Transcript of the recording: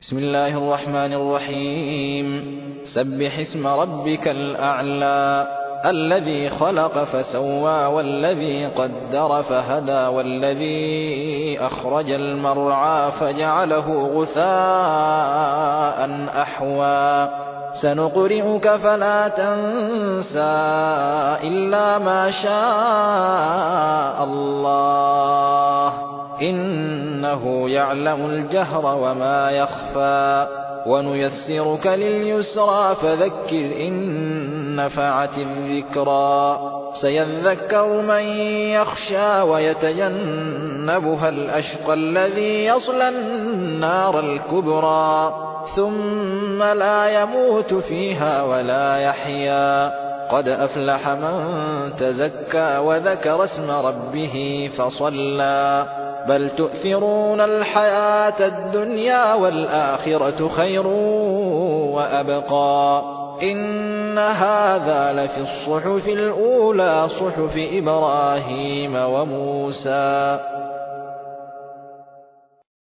بسم الله الرحمن الرحيم. سبح اسم ربك الأعلى الذي خلق فسوى والذي قدر فهدى والذي أخرج المرعى فجعله غثاء أحوى سنقرئك فلا تنسى إلا ما شاء الله إنه يعلم الجهر وما يخفى ونيسرك لليسرى فذكر إن نفعت الذكرى سيذكر من يخشى ويتجنبها الأشقى الذي يصلى النار الكبرى ثم لا يموت فيها ولا يحيا قد أفلح من تزكى وذكر اسم ربه فصلى بل تؤثرون الحياة الدنيا والآخرة خير وأبقى إن هذا لفي الصحف الأولى صحف إبراهيم وموسى